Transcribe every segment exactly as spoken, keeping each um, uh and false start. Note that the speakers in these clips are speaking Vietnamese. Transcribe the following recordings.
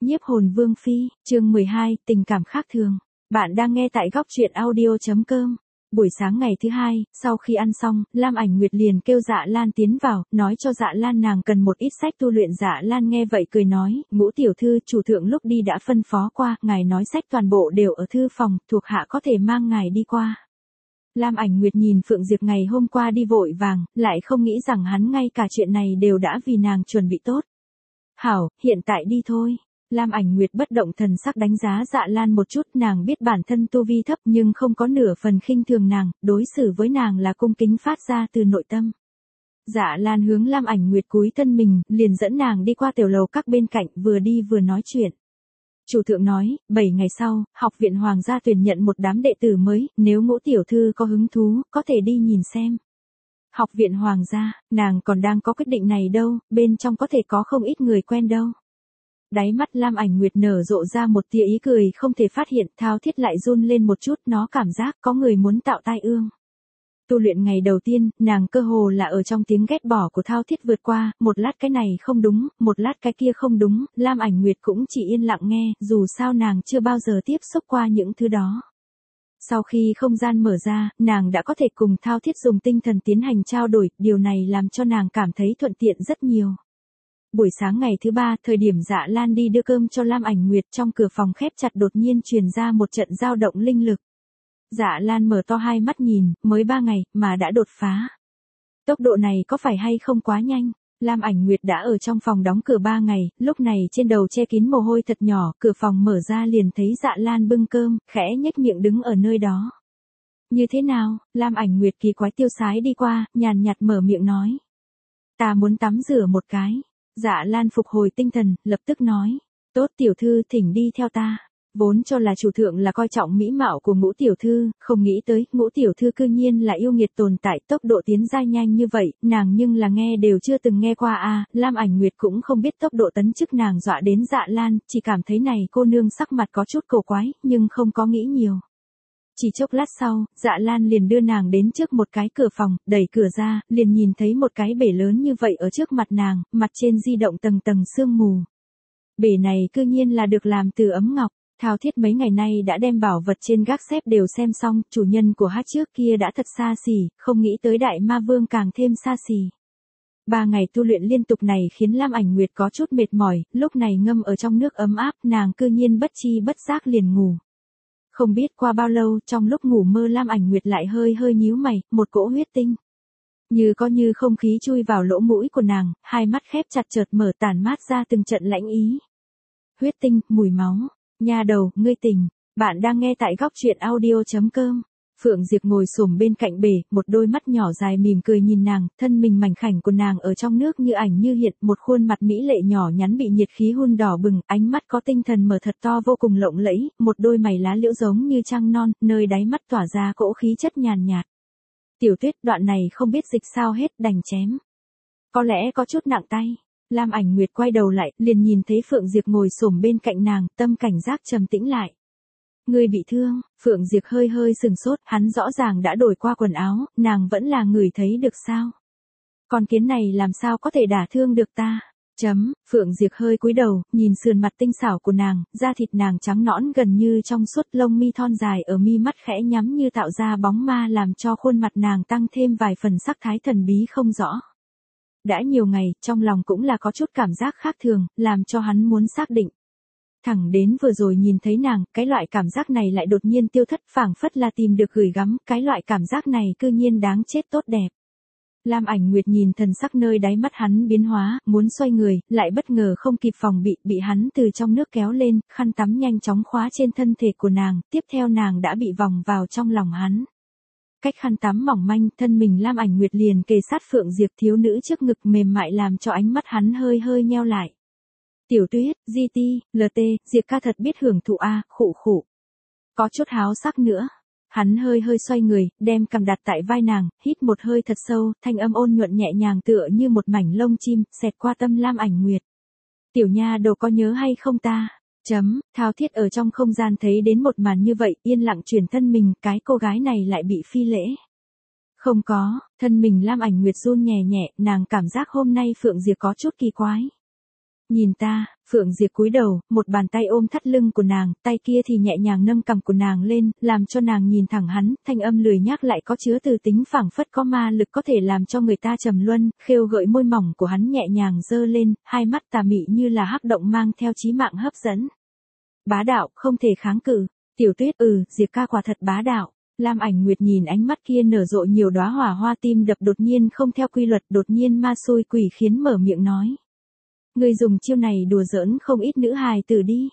Nhiếp hồn vương phi, chương mười hai, tình cảm khác thường. Bạn đang nghe tại góc truyện audio.com. Buổi sáng ngày thứ hai, sau khi ăn xong, Lam Ảnh Nguyệt liền kêu Dạ Lan tiến vào, nói cho Dạ Lan nàng cần một ít sách tu luyện. Dạ Lan nghe vậy cười nói, Ngũ tiểu thư, chủ thượng lúc đi đã phân phó qua, ngài nói sách toàn bộ đều ở thư phòng, thuộc hạ có thể mang ngài đi qua. Lam Ảnh Nguyệt nhìn Phượng Diệp ngày hôm qua đi vội vàng, lại không nghĩ rằng hắn ngay cả chuyện này đều đã vì nàng chuẩn bị tốt. Hảo, hiện tại đi thôi. Lam Ảnh Nguyệt bất động thần sắc đánh giá Dạ Lan một chút, nàng biết bản thân tu vi thấp nhưng không có nửa phần khinh thường nàng, đối xử với nàng là cung kính phát ra từ nội tâm. Dạ Lan hướng Lam Ảnh Nguyệt cúi thân mình, liền dẫn nàng đi qua tiểu lầu các bên cạnh, vừa đi vừa nói chuyện. Chủ thượng nói, bảy ngày sau, học viện Hoàng gia tuyển nhận một đám đệ tử mới, nếu Ngũ tiểu thư có hứng thú, có thể đi nhìn xem. Học viện Hoàng gia, nàng còn đang có quyết định này đâu, bên trong có thể có không ít người quen đâu. Đáy mắt Lam Ảnh Nguyệt nở rộ ra một tia ý cười không thể phát hiện, thao thiết lại run lên một chút, nó cảm giác có người muốn tạo tai ương. Tu luyện ngày đầu tiên, nàng cơ hồ là ở trong tiếng ghét bỏ của thao thiết vượt qua, một lát cái này không đúng, một lát cái kia không đúng, Lam Ảnh Nguyệt cũng chỉ yên lặng nghe, dù sao nàng chưa bao giờ tiếp xúc qua những thứ đó. Sau khi không gian mở ra, nàng đã có thể cùng thao thiết dùng tinh thần tiến hành trao đổi, điều này làm cho nàng cảm thấy thuận tiện rất nhiều. Buổi sáng ngày thứ ba, thời điểm Dạ Lan đi đưa cơm cho Lam Ảnh Nguyệt, trong cửa phòng khép chặt đột nhiên truyền ra một trận dao động linh lực. Dạ Lan mở to hai mắt nhìn, mới ba ngày, mà đã đột phá. Tốc độ này có phải hay không quá nhanh? Lam Ảnh Nguyệt đã ở trong phòng đóng cửa ba ngày, lúc này trên đầu che kín mồ hôi thật nhỏ, cửa phòng mở ra liền thấy Dạ Lan bưng cơm, khẽ nhếch miệng đứng ở nơi đó. Như thế nào? Lam Ảnh Nguyệt kỳ quái tiêu sái đi qua, nhàn nhạt mở miệng nói. Ta muốn tắm rửa một cái. Dạ Lan phục hồi tinh thần, lập tức nói. Tốt tiểu thư, thỉnh đi theo ta. Vốn cho là chủ thượng là coi trọng mỹ mạo của Ngũ tiểu thư, không nghĩ tới, Ngũ tiểu thư cư nhiên là yêu nghiệt tồn tại, tốc độ tiến giai nhanh như vậy, nàng nhưng là nghe đều chưa từng nghe qua a. À, Lam Ảnh Nguyệt cũng không biết tốc độ tấn chức nàng dọa đến Dạ Lan, chỉ cảm thấy này cô nương sắc mặt có chút cổ quái, nhưng không có nghĩ nhiều. Chỉ chốc lát sau, Dạ Lan liền đưa nàng đến trước một cái cửa phòng, đẩy cửa ra, liền nhìn thấy một cái bể lớn như vậy ở trước mặt nàng, mặt trên di động tầng tầng sương mù. Bể này cư nhiên là được làm từ ấm ngọc. Thao thiết mấy ngày nay đã đem bảo vật trên gác xếp đều xem xong, chủ nhân của hát trước kia đã thật xa xỉ, không nghĩ tới đại ma vương càng thêm xa xỉ. Ba ngày tu luyện liên tục này khiến Lam Ảnh Nguyệt có chút mệt mỏi, lúc này ngâm ở trong nước ấm áp, nàng cư nhiên bất chi bất giác liền ngủ. Không biết qua bao lâu, trong lúc ngủ mơ Lam Ảnh Nguyệt lại hơi hơi nhíu mày, một cỗ huyết tinh. Như có như không khí chui vào lỗ mũi của nàng, hai mắt khép chặt chợt mở tản mát ra từng trận lãnh ý. Huyết tinh, mùi máu. Nha đầu, ngươi tỉnh. Bạn đang nghe tại góc truyện audio.com. Phượng Diệp ngồi xổm bên cạnh bể, một đôi mắt nhỏ dài mỉm cười nhìn nàng, thân mình mảnh khảnh của nàng ở trong nước như ảnh như hiện, một khuôn mặt mỹ lệ nhỏ nhắn bị nhiệt khí hun đỏ bừng, ánh mắt có tinh thần mở thật to vô cùng lộng lẫy, một đôi mày lá liễu giống như trăng non, nơi đáy mắt tỏa ra cỗ khí chất nhàn nhạt. Tiểu Tuyết, đoạn này không biết dịch sao hết, đành chém. Có lẽ có chút nặng tay. Lam Ảnh Nguyệt quay đầu lại, liền nhìn thấy Phượng Diệp ngồi xổm bên cạnh nàng, tâm cảnh giác trầm tĩnh lại. Người bị thương? Phượng Diệp hơi hơi sừng sốt, hắn rõ ràng đã đổi qua quần áo, nàng vẫn là người thấy được sao? Con kiến này làm sao có thể đả thương được ta? Chấm, Phượng Diệp hơi cúi đầu, nhìn sườn mặt tinh xảo của nàng, da thịt nàng trắng nõn gần như trong suốt, lông mi thon dài ở mi mắt khẽ nhắm như tạo ra bóng ma làm cho khuôn mặt nàng tăng thêm vài phần sắc thái thần bí không rõ. Đã nhiều ngày, trong lòng cũng là có chút cảm giác khác thường, làm cho hắn muốn xác định. Thẳng đến vừa rồi nhìn thấy nàng, cái loại cảm giác này lại đột nhiên tiêu thất, phảng phất là tìm được gửi gắm, cái loại cảm giác này cư nhiên đáng chết tốt đẹp. Lam Ảnh Nguyệt nhìn thần sắc nơi đáy mắt hắn biến hóa, muốn xoay người, lại bất ngờ không kịp phòng bị, bị hắn từ trong nước kéo lên, khăn tắm nhanh chóng khóa trên thân thể của nàng, tiếp theo nàng đã bị vòng vào trong lòng hắn. Cách khăn tắm mỏng manh, thân mình Lam Ảnh Nguyệt liền kề sát Phượng Diệp thiếu nữ trước ngực mềm mại làm cho ánh mắt hắn hơi hơi nheo lại. Tiểu Tuyết, gi ti, lờ tê, Diệp ca thật biết hưởng thụ a, khụ khụ. Có chút háo sắc nữa. Hắn hơi hơi xoay người, đem cằm đặt tại vai nàng, hít một hơi thật sâu, thanh âm ôn nhuận nhẹ nhàng tựa như một mảnh lông chim, xẹt qua tâm Lam Ảnh Nguyệt. Tiểu nha đầu có nhớ hay không ta? Chấm, thao thiết ở trong không gian thấy đến một màn như vậy, yên lặng chuyển thân mình, cái cô gái này lại bị phi lễ. Không có, thân mình Lam Ảnh Nguyệt run nhẹ nhẹ, nàng cảm giác hôm nay Phượng Diệp có chút kỳ quái. Nhìn ta, Phượng Diệp cúi đầu, một bàn tay ôm thắt lưng của nàng, tay kia thì nhẹ nhàng nâng cằm của nàng lên, làm cho nàng nhìn thẳng hắn, thanh âm lười nhác lại có chứa từ tính phảng phất có ma lực có thể làm cho người ta trầm luân, khêu gợi môi mỏng của hắn nhẹ nhàng dơ lên, hai mắt tà mị như là hắc động mang theo chí mạng hấp dẫn. Bá đạo, không thể kháng cự. Tiểu Tuyết, ừ, Diệp ca quả thật bá đạo. Lam Ảnh Nguyệt nhìn ánh mắt kia nở rộ nhiều đóa hỏa hoa, tim đập đột nhiên không theo quy luật, đột nhiên ma xui quỷ khiến mở miệng nói. Ngươi dùng chiêu này đùa giỡn không ít nữ hài tử đi.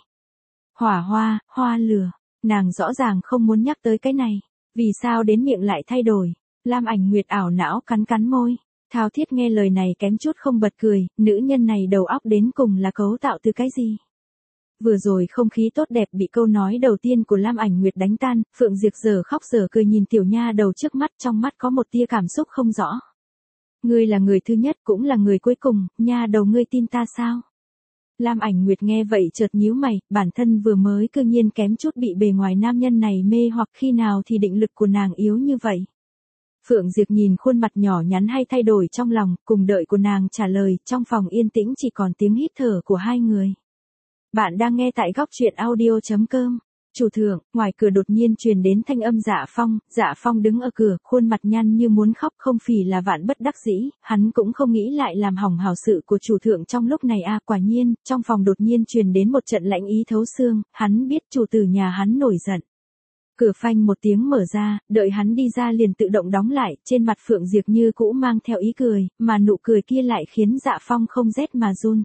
Hỏa hoa, hoa lửa, nàng rõ ràng không muốn nhắc tới cái này, vì sao đến miệng lại thay đổi. Lam Ảnh Nguyệt ảo não cắn cắn môi, Thao Thiết nghe lời này kém chút không bật cười, nữ nhân này đầu óc đến cùng là cấu tạo từ cái gì? Vừa rồi không khí tốt đẹp bị câu nói đầu tiên của Lam Ảnh Nguyệt đánh tan, Phượng Diệp giờ khóc giờ cười nhìn tiểu nha đầu trước mắt, trong mắt có một tia cảm xúc không rõ. Ngươi là người thứ nhất cũng là người cuối cùng, nha đầu ngươi tin ta sao? Lam Ảnh Nguyệt nghe vậy chợt nhíu mày, bản thân vừa mới cư nhiên kém chút bị bề ngoài nam nhân này mê hoặc, khi nào thì định lực của nàng yếu như vậy. Phượng Diệp nhìn khuôn mặt nhỏ nhắn hay thay đổi trong lòng, cùng đợi của nàng trả lời, trong phòng yên tĩnh chỉ còn tiếng hít thở của hai người. Bạn đang nghe tại góc truyện audio chấm com. Chủ thượng, ngoài cửa đột nhiên truyền đến thanh âm Dạ Phong, Dạ Phong đứng ở cửa, khuôn mặt nhăn như muốn khóc, không phì là vạn bất đắc dĩ, hắn cũng không nghĩ lại làm hỏng hảo sự của chủ thượng trong lúc này a. À, quả nhiên, trong phòng đột nhiên truyền đến một trận lạnh ý thấu xương, hắn biết chủ tử nhà hắn nổi giận. Cửa phanh một tiếng mở ra, đợi hắn đi ra liền tự động đóng lại, trên mặt Phượng Diệp như cũ mang theo ý cười, mà nụ cười kia lại khiến Dạ Phong không rét mà run.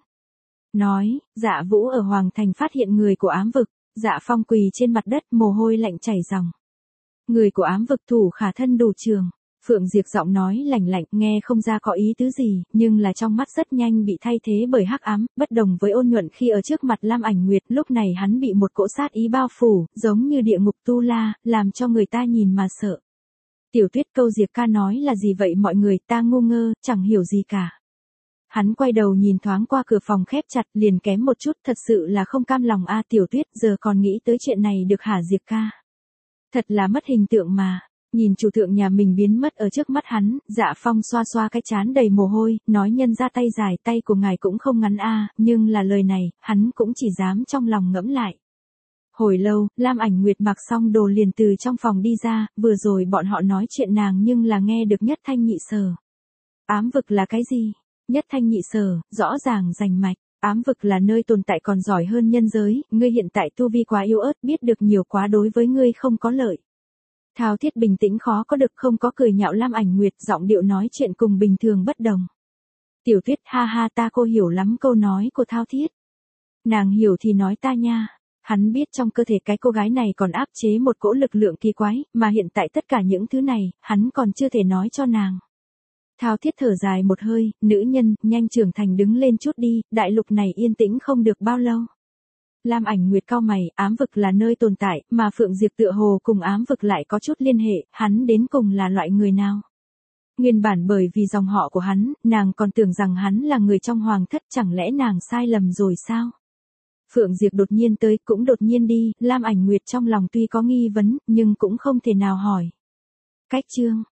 Nói, Dạ Vũ ở Hoàng Thành phát hiện người của ám vực. Dạ Phong quỳ trên mặt đất, mồ hôi lạnh chảy ròng. Người của ám vực thủ khả thân đủ trường. Phượng Diệp giọng nói lạnh lạnh, nghe không ra có ý tứ gì, nhưng là trong mắt rất nhanh bị thay thế bởi hắc ám, bất đồng với ôn nhuận khi ở trước mặt Lam Ảnh Nguyệt, lúc này hắn bị một cỗ sát ý bao phủ, giống như địa ngục tu la, làm cho người ta nhìn mà sợ. Tiểu Tuyết, câu Diệp ca nói là gì vậy mọi người, ta ngu ngơ, chẳng hiểu gì cả. Hắn quay đầu nhìn thoáng qua cửa phòng khép chặt, liền kém một chút, thật sự là không cam lòng a. Tiểu Tuyết, giờ còn nghĩ tới chuyện này được hả Diệp ca? Thật là mất hình tượng mà. Nhìn chủ thượng nhà mình biến mất ở trước mắt hắn, Dạ Phong xoa xoa cái trán đầy mồ hôi, nói nhân ra tay dài, tay của ngài cũng không ngắn a, nhưng là lời này, hắn cũng chỉ dám trong lòng ngẫm lại. Hồi lâu, Lam Ảnh Nguyệt mặc xong đồ liền từ trong phòng đi ra, vừa rồi bọn họ nói chuyện nàng nhưng là nghe được nhất thanh nhị sở. Ám vực là cái gì? Nhất thanh nhị sở, rõ ràng rành mạch. Ám vực là nơi tồn tại còn giỏi hơn nhân giới, ngươi hiện tại tu vi quá yếu ớt, biết được nhiều quá đối với ngươi không có lợi. Thao Thiết bình tĩnh khó có được, không có cười nhạo Lam Ảnh Nguyệt, giọng điệu nói chuyện cùng bình thường bất đồng. Tiểu Tuyết, ha ha, ta cô hiểu lắm câu nói của Thao Thiết. Nàng hiểu thì nói ta nha. Hắn biết trong cơ thể cái cô gái này còn áp chế một cỗ lực lượng kỳ quái, mà hiện tại tất cả những thứ này, hắn còn chưa thể nói cho nàng. Thao Thiết thở dài một hơi, nữ nhân, nhanh trưởng thành đứng lên chút đi, đại lục này yên tĩnh không được bao lâu. Lam Ảnh Nguyệt cau mày, ám vực là nơi tồn tại, mà Phượng Diệp tựa hồ cùng ám vực lại có chút liên hệ, hắn đến cùng là loại người nào? Nguyên bản bởi vì dòng họ của hắn, nàng còn tưởng rằng hắn là người trong hoàng thất, chẳng lẽ nàng sai lầm rồi sao? Phượng Diệp đột nhiên tới, cũng đột nhiên đi, Lam Ảnh Nguyệt trong lòng tuy có nghi vấn, nhưng cũng không thể nào hỏi. Cách chương